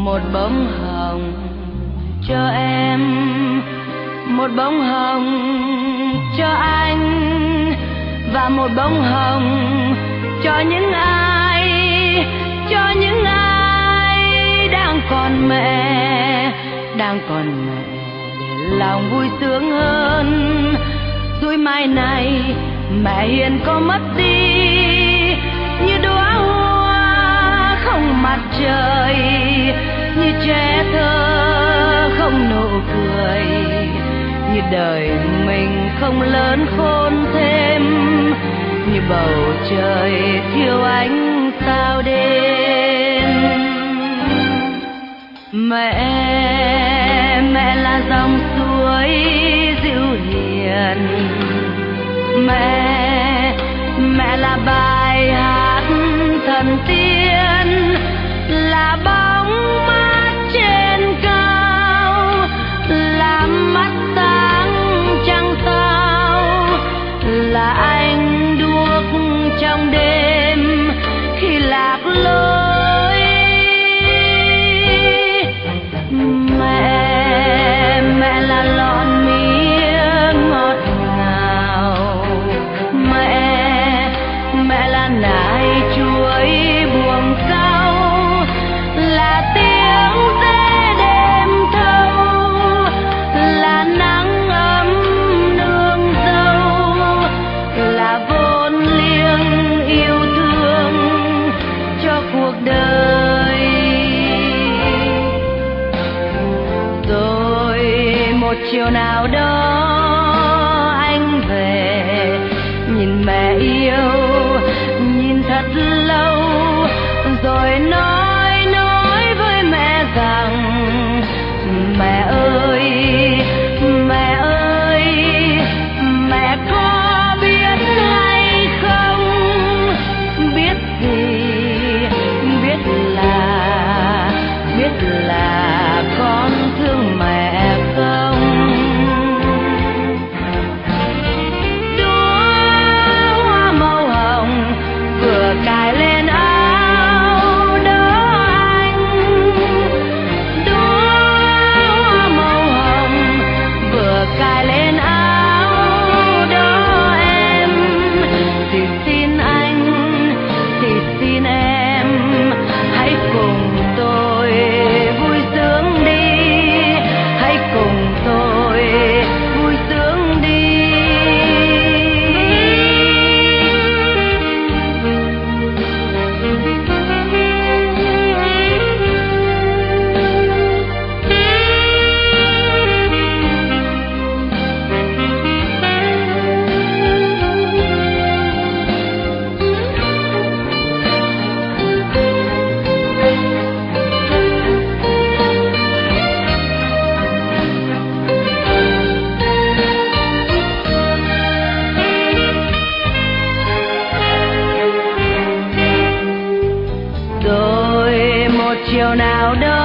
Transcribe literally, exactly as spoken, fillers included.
một bông hồng cho em, một bông hồng cho anh, và một bông hồng cho những ai, cho những ai đang còn mẹ, đang còn mẹ để lòng vui sướng hơn. Rồi mai này mẹ hiền có mất đi như đóa hoa không mặt trời, như trẻ thơ không nụ cười, như đời mình không lớn khôn thêm, như bầu trời thiếu ánh sao đêm. Mẹ, mẹ là dòng suối dịu hiền, mẹ, mẹ là bài hát thần tiên, là bóng mát trên cao, là mắt sáng trăng sao, là ánh đuốc trong đêm khi lạc lối. Mẹ, mẹ là lọn mía ngọt ngào, mẹ, mẹ là nải chuối buồng sau, là tiếng dê đêm thâu, là nắng ấm nương dâu, là vốn liêng yêu thương cho cuộc đời. Rồi một chiều nào đó anh về, nhìn mẹ yêu, nhìn thật lâu, rồi nói nói với mẹ rằng mẹ ơi, mẹ ơi, mẹ có biết hay không, biết gì, biết là, biết là con thương mẹ không. Đóa hoa màu hồng vừa cài lên áo đó anh, đóa hoa màu hồng vừa cài lên áo đó em. Thì xin anh, thì xin em, hãy cùng tôi vui sướng đi, hãy cùng tôi vui sướng đi. Rồi một chiều nào đó